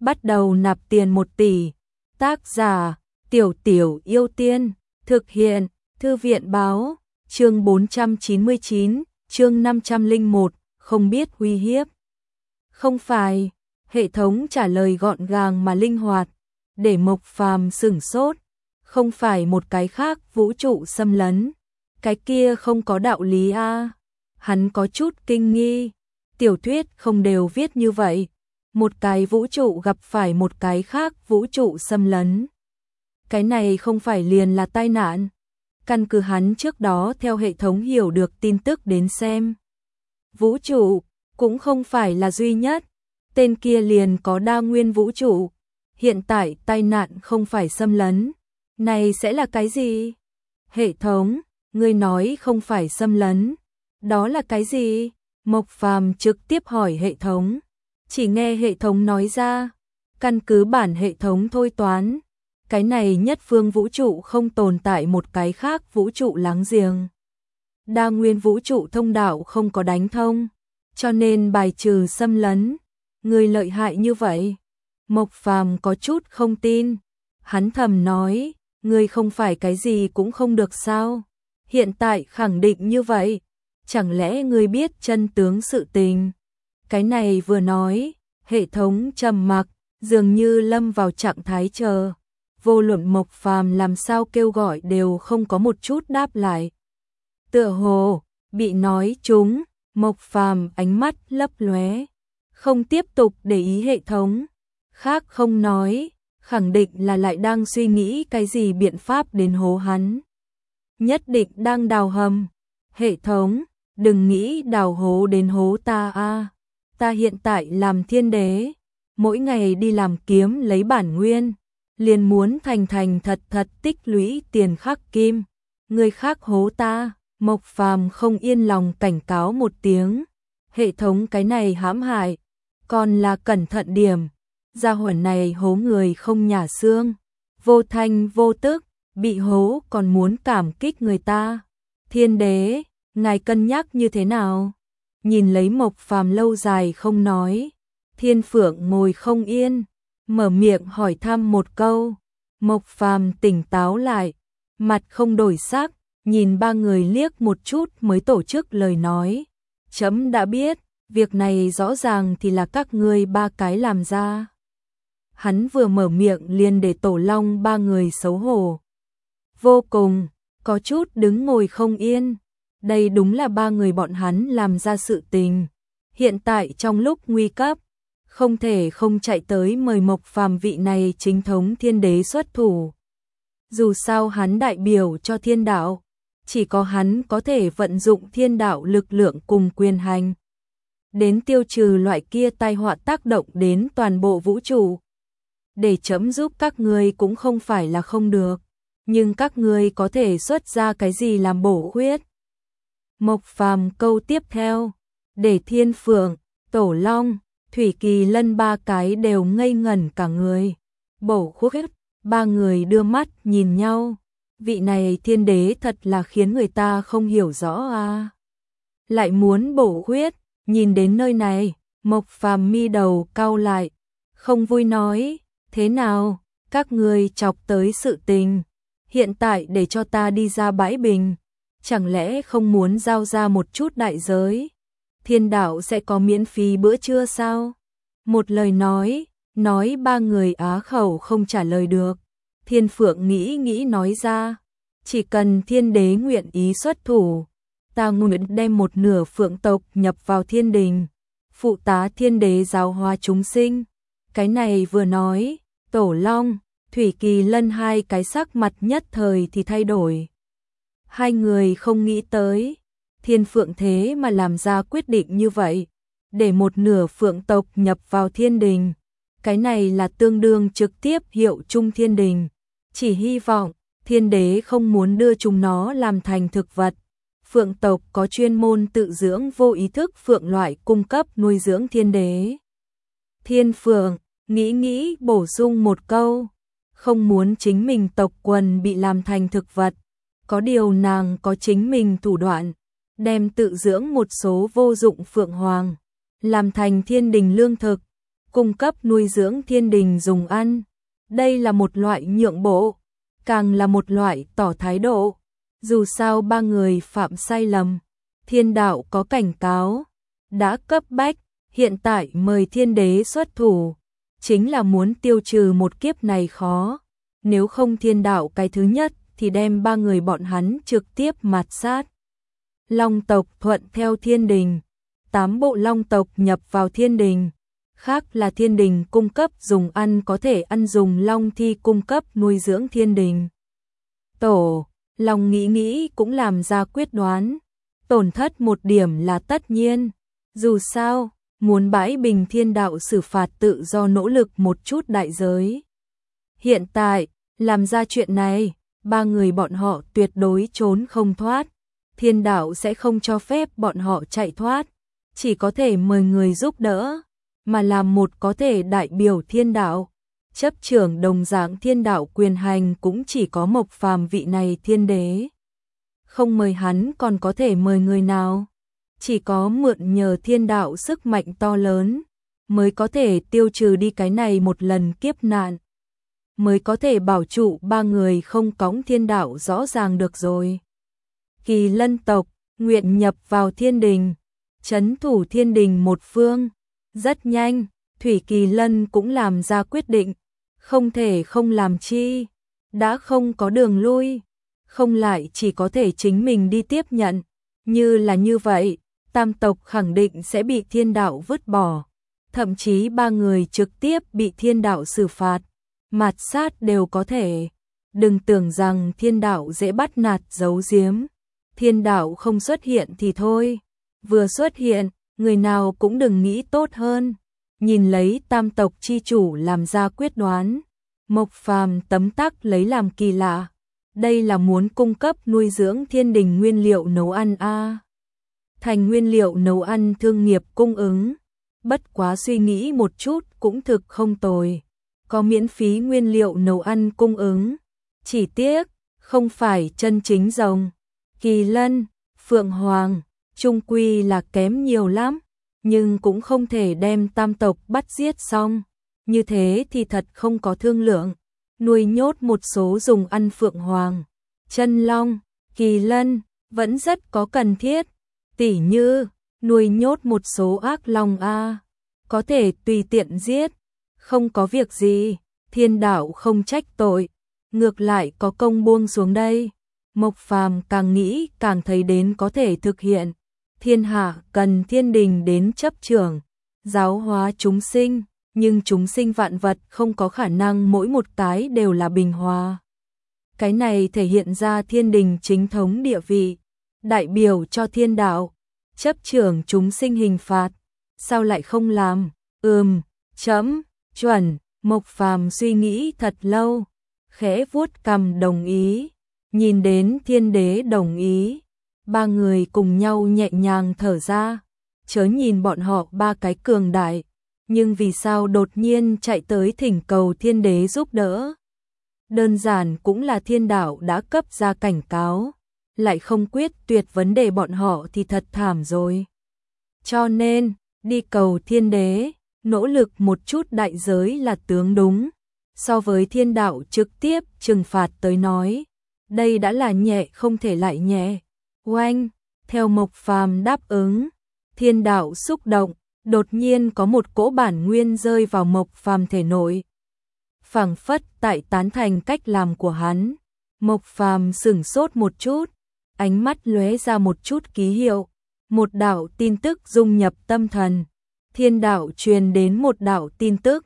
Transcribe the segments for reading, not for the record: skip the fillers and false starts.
bắt đầu nạp tiền 1 tỷ. Tác giả, Tiểu Tiểu Yêu Tiên, thực hiện, Thư viện báo, chương 499, chương 501, không biết uy hiếp. Không phải, hệ thống trả lời gọn gàng mà linh hoạt, để Mộc Phàm sửng sốt, không phải một cái khác vũ trụ xâm lấn, cái kia không có đạo lý a. Hắn có chút kinh nghi, tiểu thuyết không đều viết như vậy, một cái vũ trụ gặp phải một cái khác vũ trụ xâm lấn. Cái này không phải liền là tai nạn. Căn cứ hắn trước đó theo hệ thống hiểu được tin tức đến xem. Vũ trụ cũng không phải là duy nhất, tên kia liền có đa nguyên vũ trụ. Hiện tại tai nạn không phải xâm lấn, này sẽ là cái gì? Hệ thống, ngươi nói không phải xâm lấn, đó là cái gì? Mộc Phàm trực tiếp hỏi hệ thống, chỉ nghe hệ thống nói ra, căn cứ bản hệ thống thôi toán, cái này nhất phương vũ trụ không tồn tại một cái khác vũ trụ láng giềng. Đa nguyên vũ trụ thông đạo không có đánh thông, cho nên bài trừ xâm lấn. Người lợi hại như vậy. Mộc Phàm có chút không tin, hắn thầm nói, ngươi không phải cái gì cũng không được sao? Hiện tại khẳng định như vậy, chẳng lẽ ngươi biết chân tướng sự tình? Cái này vừa nói, hệ thống trầm mặc, dường như lâm vào trạng thái chờ. Vô luận Mộc Phàm làm sao kêu gọi đều không có một chút đáp lại. Tựa hồ bị nói trúng, Mộc Phàm ánh mắt lấp lóe, không tiếp tục để ý hệ thống. Khác không nói, khẳng định là lại đang suy nghĩ cái gì biện pháp đến hố hắn. Nhất định đang đào hầm. Hệ thống, đừng nghĩ đào hố đến hố ta a. Ta hiện tại làm thiên đế, mỗi ngày đi làm kiếm lấy bản nguyên, liền muốn thành thật thật tích lũy tiền khắc kim. Người khác hố ta, Mộc Phàm không yên lòng cảnh cáo một tiếng. Hệ thống cái này hãm hại, còn là cẩn thận điểm. Gia hỏa này hố người không nhả xương, vô thanh vô tức, bị hố còn muốn cảm kích người ta. Thiên đế, ngài cân nhắc như thế nào? Nhìn lấy Mộc Phàm lâu dài không nói, Thiên Phượng ngồi không yên, mở miệng hỏi thăm một câu. Mộc Phàm tỉnh táo lại, mặt không đổi sắc, nhìn ba người liếc một chút mới tổ chức lời nói. Chấm đã biết, việc này rõ ràng thì là các ngươi ba cái làm ra. Hắn vừa mở miệng liền để Tổ Long ba người xấu hổ. Vô cùng, có chút đứng ngồi không yên. Đây đúng là ba người bọn hắn làm ra sự tình. Hiện tại trong lúc nguy cấp, không thể không chạy tới mời Mộc Phàm vị này chính thống thiên đế xuất thủ. Dù sao hắn đại biểu cho thiên đạo, chỉ có hắn có thể vận dụng thiên đạo lực lượng cùng quyền hành, đến tiêu trừ loại kia tai họa tác động đến toàn bộ vũ trụ. Để chấm giúp các ngươi cũng không phải là không được, nhưng các ngươi có thể xuất ra cái gì làm bổ khuyết? Mộc Phàm câu tiếp theo, để Thiên Phượng, Tổ Long, Thủy Kỳ Lân ba cái đều ngây ngẩn cả người. Bổ khuyết, ba người đưa mắt nhìn nhau. Vị này thiên đế thật là khiến người ta không hiểu rõ a. Lại muốn bổ khuyết, nhìn đến nơi này, Mộc Phàm mi đầu cau lại, không vui nói, thế nào, các ngươi chọc tới sự tình, hiện tại để cho ta đi ra bãi bình, chẳng lẽ không muốn giao ra một chút đại giới? Thiên đạo sẽ có miễn phí bữa trưa sao? Một lời nói ba người á khẩu không trả lời được. Thiên Phượng nghĩ nói ra, chỉ cần thiên đế nguyện ý xuất thủ, ta nguyện đem một nửa phượng tộc nhập vào thiên đình, phụ tá thiên đế giáo hóa chúng sinh. Cái này vừa nói, Tổ Long, Thủy Kỳ Lân hai cái sắc mặt nhất thời thì thay đổi. Hai người không nghĩ tới, Thiên Phượng thế mà làm ra quyết định như vậy, để một nửa phượng tộc nhập vào thiên đình. Cái này là tương đương trực tiếp hiệu chung thiên đình. Chỉ hy vọng, thiên đế không muốn đưa chúng nó làm thành thực vật. Phượng tộc có chuyên môn tự dưỡng vô ý thức phượng loại cung cấp nuôi dưỡng thiên đế. Thiên Phượng, nghĩ bổ sung một câu, không muốn chính mình tộc quần bị làm thành thực vật. Có điều nàng có chính mình thủ đoạn, đem tự dưỡng một số vô dụng phượng hoàng, làm thành thiên đình lương thực. cung cấp nuôi dưỡng thiên đình dùng ăn. Đây là một loại nhượng bộ, càng là một loại tỏ thái độ. Dù sao ba người phạm sai lầm, thiên đạo có cảnh cáo, đã cấp bách, hiện tại mời thiên đế xuất thủ, chính là muốn tiêu trừ một kiếp này khó. Nếu không thiên đạo cái thứ nhất thì đem ba người bọn hắn trực tiếp mạt sát. Long tộc thuận theo thiên đình, 8 bộ long tộc nhập vào thiên đình, khác là thiên đình cung cấp dùng ăn có thể ăn dùng long thi cung cấp nuôi dưỡng thiên đình. Tổ, lòng nghĩ cũng làm ra quyết đoán, tổn thất một điểm là tất nhiên, dù sao, muốn bãi bình thiên đạo xử phạt tự do nỗ lực một chút đại giới. Hiện tại, làm ra chuyện này, ba người bọn họ tuyệt đối trốn không thoát, thiên đạo sẽ không cho phép bọn họ chạy thoát, chỉ có thể mời người giúp đỡ, mà làm một có thể đại biểu thiên đạo. Chấp trưởng đồng dạng thiên đạo quyền hành cũng chỉ có Mộc Phàm vị này thiên đế. Không mời hắn còn có thể mời người nào? Chỉ có mượn nhờ thiên đạo sức mạnh to lớn, mới có thể tiêu trừ đi cái này một lần kiếp nạn. Mới có thể bảo trụ ba người không cõng thiên đạo rõ ràng được rồi. Kỳ Lân tộc, nguyện nhập vào thiên đình, trấn thủ thiên đình một phương. Rất nhanh, Thủy Kỳ Lân cũng làm ra quyết định, không thể không làm chi, đã không có đường lui, không lại chỉ có thể chính mình đi tiếp nhận, như là như vậy, tam tộc khẳng định sẽ bị thiên đạo vứt bỏ, thậm chí ba người trực tiếp bị thiên đạo xử phạt, mạt sát đều có thể. Đừng tưởng rằng thiên đạo dễ bắt nạt giấu giếm, thiên đạo không xuất hiện thì thôi, vừa xuất hiện, người nào cũng đừng nghĩ tốt hơn. Nhìn lấy tam tộc chi chủ làm ra quyết đoán, Mộc Phàm tấm tắc lấy làm kỳ lạ. Đây là muốn cung cấp nuôi dưỡng thiên đình nguyên liệu nấu ăn a. Thành nguyên liệu nấu ăn thương nghiệp cung ứng, bất quá suy nghĩ một chút cũng thực không tồi. Có miễn phí nguyên liệu nấu ăn cung ứng, chỉ tiếc, không phải chân chính rồng. Kỳ Lân, Phượng Hoàng, chung quy là kém nhiều lắm. Nhưng cũng không thể đem tam tộc bắt giết xong, như thế thì thật không có thương lượng. Nuôi nhốt một số dùng ăn Phượng Hoàng, Chân Long, Kỳ Lân vẫn rất có cần thiết, tỉ như nuôi nhốt một số ác long a, có thể tùy tiện giết, không có việc gì, thiên đạo không trách tội, ngược lại có công buông xuống đây. Mộc Phàm càng nghĩ càng thấy đến có thể thực hiện. Thiên hạ cần thiên đình đến chấp trưởng, giáo hóa chúng sinh, nhưng chúng sinh vạn vật không có khả năng mỗi một cái đều là bình hòa. Cái này thể hiện ra thiên đình chính thống địa vị, đại biểu cho thiên đạo, chấp trưởng chúng sinh hình phạt, sao lại không làm? Chấm, chuẩn. Mộc Phàm suy nghĩ thật lâu, khẽ vuốt cằm đồng ý, nhìn đến thiên đế đồng ý. Ba người cùng nhau nhẹ nhàng thở ra, chớ nhìn bọn họ ba cái cường đại, nhưng vì sao đột nhiên chạy tới thỉnh cầu thiên đế giúp đỡ? Đơn giản cũng là thiên đạo đã cấp ra cảnh cáo, lại không quyết tuyệt vấn đề bọn họ thì thật thảm rồi. Cho nên, đi cầu thiên đế, nỗ lực một chút đại giới là tướng đúng, so với thiên đạo trực tiếp trừng phạt tới nói, đây đã là nhẹ không thể lại nhẹ. Oanh, theo Mộc Phàm đáp ứng, thiên đạo xúc động, đột nhiên có một cỗ bản nguyên rơi vào Mộc Phàm thể nội. Phảng phất tại tán thành cách làm của hắn, Mộc Phàm sửng sốt một chút, ánh mắt lóe ra một chút ký hiệu, một đạo tin tức dung nhập tâm thần. Thiên đạo truyền đến một đạo tin tức.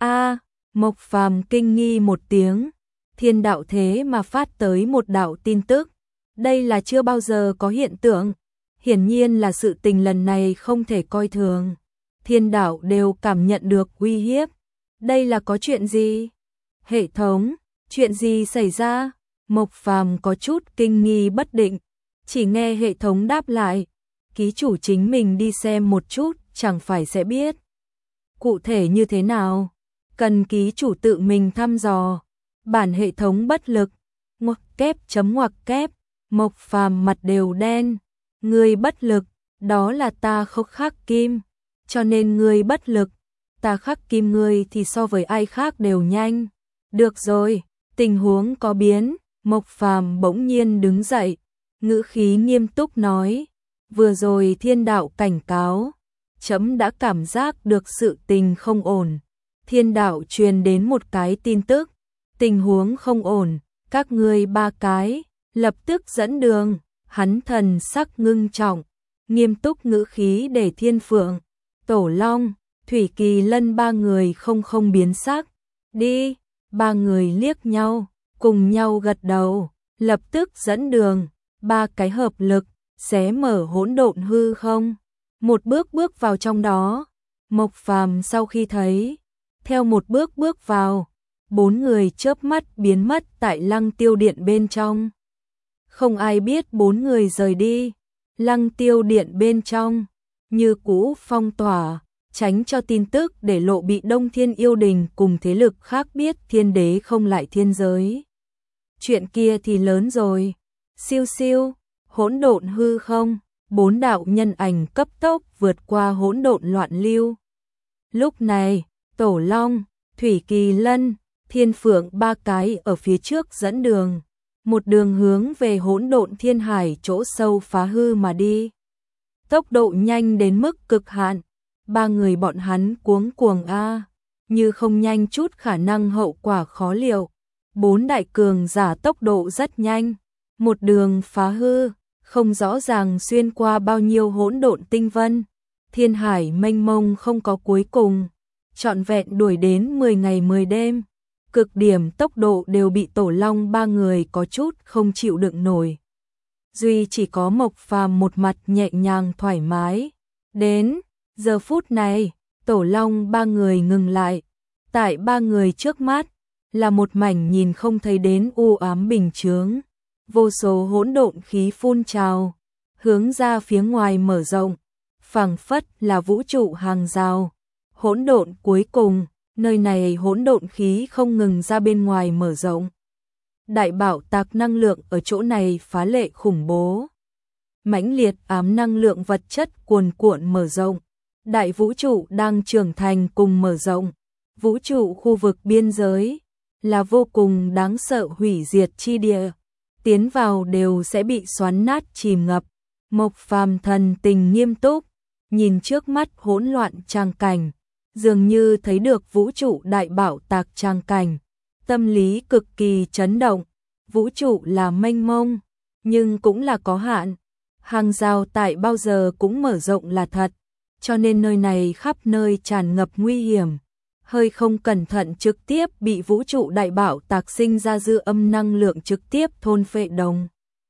Mộc Phàm kinh nghi một tiếng, thiên đạo thế mà phát tới một đạo tin tức. Đây là chưa bao giờ có hiện tượng, hiển nhiên là sự tình lần này không thể coi thường. Thiên đạo đều cảm nhận được uy hiếp. Đây là có chuyện gì? Hệ thống, chuyện gì xảy ra? Mộc Phàm có chút kinh nghi bất định, chỉ nghe hệ thống đáp lại, ký chủ chính mình đi xem một chút, chẳng phải sẽ biết. Cụ thể như thế nào? Cần ký chủ tự mình thăm dò. Bản hệ thống bất lực. Ngoặc kép. Mộc Phàm mặt đều đen. Ngươi bất lực, đó là ta Khốc Khắc Kim, cho nên ngươi bất lực. ta khắc kim ngươi thì so với ai khác đều nhanh. Được rồi, tình huống có biến, Mộc Phàm bỗng nhiên đứng dậy, ngữ khí nghiêm túc nói, vừa rồi thiên đạo cảnh cáo, trẫm đã cảm giác được sự tình không ổn. Thiên đạo truyền đến một cái tin tức, tình huống không ổn, các ngươi ba cái, lập tức dẫn đường. Hắn thần sắc ngưng trọng, nghiêm túc ngữ khí để Thiên Phượng, Tổ Long, Thủy Kỳ Lân ba người không biến sắc. Đi, ba người liếc nhau, cùng nhau gật đầu, lập tức dẫn đường, ba cái hợp lực, xé mở hỗn độn hư không. Một bước bước vào trong đó, Mộc Phàm sau khi thấy, theo một bước bước vào, bốn người chớp mắt biến mất tại Lăng Tiêu Điện bên trong. Không ai biết bốn người rời đi, Lăng Tiêu Điện bên trong, như cũ phong tỏa, tránh cho tin tức để lộ bị Đông Thiên Yêu Đình cùng thế lực khác biết Thiên Đế không lại thiên giới. Chuyện kia thì lớn rồi, siêu siêu, hỗn độn hư không, bốn đạo nhân ảnh cấp tốc vượt qua hỗn độn loạn lưu. Lúc này, Tổ Long, Thủy Kỳ Lân, Thiên Phượng ba cái ở phía trước dẫn đường, một đường hướng về hỗn độn thiên hải chỗ sâu phá hư mà đi. Tốc độ nhanh đến mức cực hạn, ba người bọn hắn cuống cuồng như không nhanh chút khả năng hậu quả khó liệu. Bốn đại cường giả tốc độ rất nhanh, một đường phá hư, không rõ ràng xuyên qua bao nhiêu hỗn độn tinh vân, thiên hải mênh mông không có cuối cùng, trọn vẹn đuổi đến 10 ngày 10 đêm. Cực điểm tốc độ đều bị Tổ Long ba người có chút không chịu đựng nổi. Duy chỉ có Mộc Phàm một mặt nhẹ nhàng thoải mái. Đến giờ phút này, Tổ Long ba người ngừng lại. Tại ba người trước mắt là một mảnh nhìn không thấy đến u ám bình chướng. Vô số hỗn độn khí phun trào, hướng ra phía ngoài mở rộng, phảng phất là vũ trụ hàng rào. Hỗn độn cuối cùng, nơi này hỗn độn khí không ngừng ra bên ngoài mở rộng. Đại bảo tạc năng lượng ở chỗ này phá lệ khủng bố. Mãnh liệt ám năng lượng vật chất cuồn cuộn mở rộng. Đại vũ trụ đang trưởng thành cùng mở rộng. Vũ trụ khu vực biên giới là vô cùng đáng sợ hủy diệt chi địa. Tiến vào đều sẽ bị xoắn nát chìm ngập. Mộc Phàm thần tình nghiêm túc, nhìn trước mắt hỗn loạn tràng cảnh, dường như thấy được vũ trụ đại bảo tạc tràng cảnh, tâm lý cực kỳ chấn động. Vũ trụ là mênh mông, nhưng cũng là có hạn. Hàng rào tại bao giờ cũng mở rộng là thật, cho nên nơi này khắp nơi tràn ngập nguy hiểm. Hơi không cẩn thận trực tiếp bị vũ trụ đại bảo tạc sinh ra dư âm năng lượng trực tiếp thôn phệ đồng.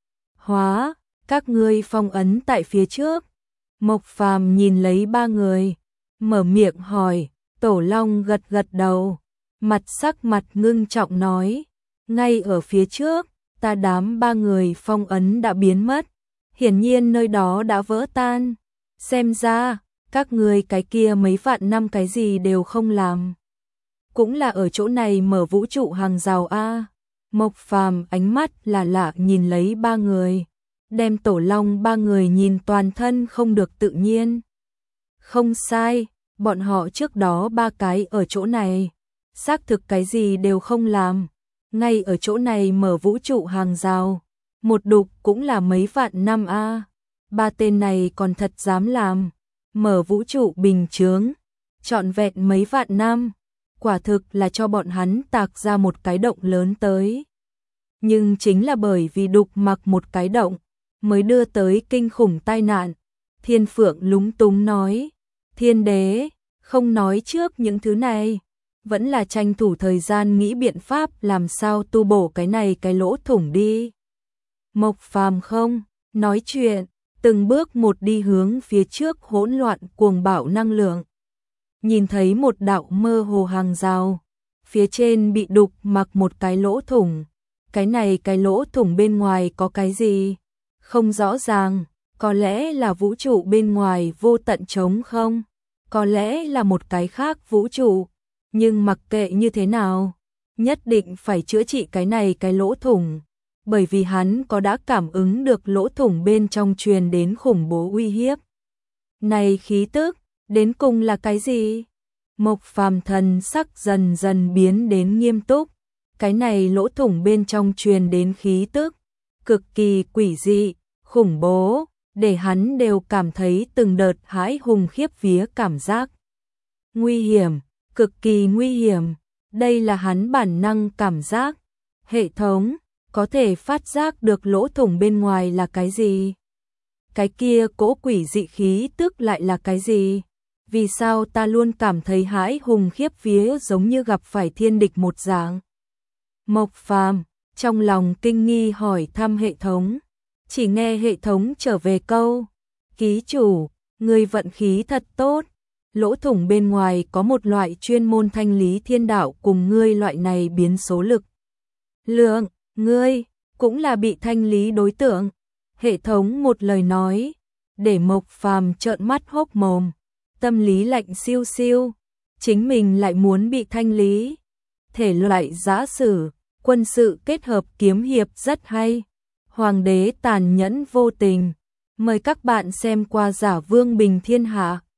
Hóa, các ngươi phong ấn tại phía trước. Mộc Phàm nhìn lấy ba người, mở miệng hỏi. Tổ Long gật gật đầu, sắc mặt ngưng trọng nói, ngay ở phía trước, ta đám ba người phong ấn đã biến mất, hiển nhiên nơi đó đã vỡ tan, xem ra, các ngươi cái kia mấy vạn năm cái gì đều không làm. Cũng là ở chỗ này mở vũ trụ hàng rào Mộc Phàm ánh mắt là lạ nhìn lấy ba người, đem Tổ Long ba người nhìn toàn thân không được tự nhiên. Không sai, bọn họ trước đó ba cái ở chỗ này, xác thực cái gì đều không làm, ngay ở chỗ này mở vũ trụ hàng rào, một đục cũng là mấy vạn năm ba tên này còn thật dám làm, mở vũ trụ bình chướng, trọn vẹn mấy vạn năm, quả thực là cho bọn hắn tạc ra một cái động lớn tới. Nhưng chính là bởi vì đục mặc một cái động, mới đưa tới kinh khủng tai nạn. Thiên Phượng lúng túng nói, Thiên Đế, không nói trước những thứ này, vẫn là tranh thủ thời gian nghĩ biện pháp làm sao tu bổ cái này cái lỗ thủng đi. Mộc Phàm không nói chuyện, từng bước một đi hướng phía trước hỗn loạn cuồng bạo năng lượng. Nhìn thấy một đạo mơ hồ hàng rào, phía trên bị đục mặc một cái lỗ thủng. Cái này cái lỗ thủng bên ngoài có cái gì? Không rõ ràng, có lẽ là vũ trụ bên ngoài vô tận trống không? Có lẽ là một cái khác vũ trụ, nhưng mặc kệ như thế nào, nhất định phải chữa trị cái này cái lỗ thủng, bởi vì hắn có đã cảm ứng được lỗ thủng bên trong truyền đến khủng bố uy hiếp. Này khí tức, đến cùng là cái gì? Mộc Phàm thần sắc dần dần biến đến nghiêm túc, cái này lỗ thủng bên trong truyền đến khí tức, cực kỳ quỷ dị, khủng bố, để hắn đều cảm thấy từng đợt hãi hùng khiếp vía cảm giác. Nguy hiểm, cực kỳ nguy hiểm, đây là hắn bản năng cảm giác. Hệ thống, có thể phát giác được lỗ thủng bên ngoài là cái gì? Cái kia cỗ quỷ dị khí tức lại là cái gì? Vì sao ta luôn cảm thấy hãi hùng khiếp vía giống như gặp phải thiên địch một dạng? Mộc Phàm trong lòng kinh nghi hỏi thăm hệ thống, chỉ nghe hệ thống trở về câu: ký chủ, người vận khí thật tốt, lỗ thủng bên ngoài có một loại chuyên môn thanh lý thiên đạo cùng ngươi loại này biến số lực lượng, ngươi cũng là bị thanh lý đối tượng. Hệ thống một lời nói, để Mộc Phàm trợn mắt hốc mồm, tâm lý lạnh siêu siêu, chính mình lại muốn bị thanh lý. Thể loại giã sử, quân sự kết hợp kiếm hiệp rất hay. Hoàng đế tàn nhẫn vô tình. Mời các bạn xem qua Giả Vương Bình Thiên Hạ.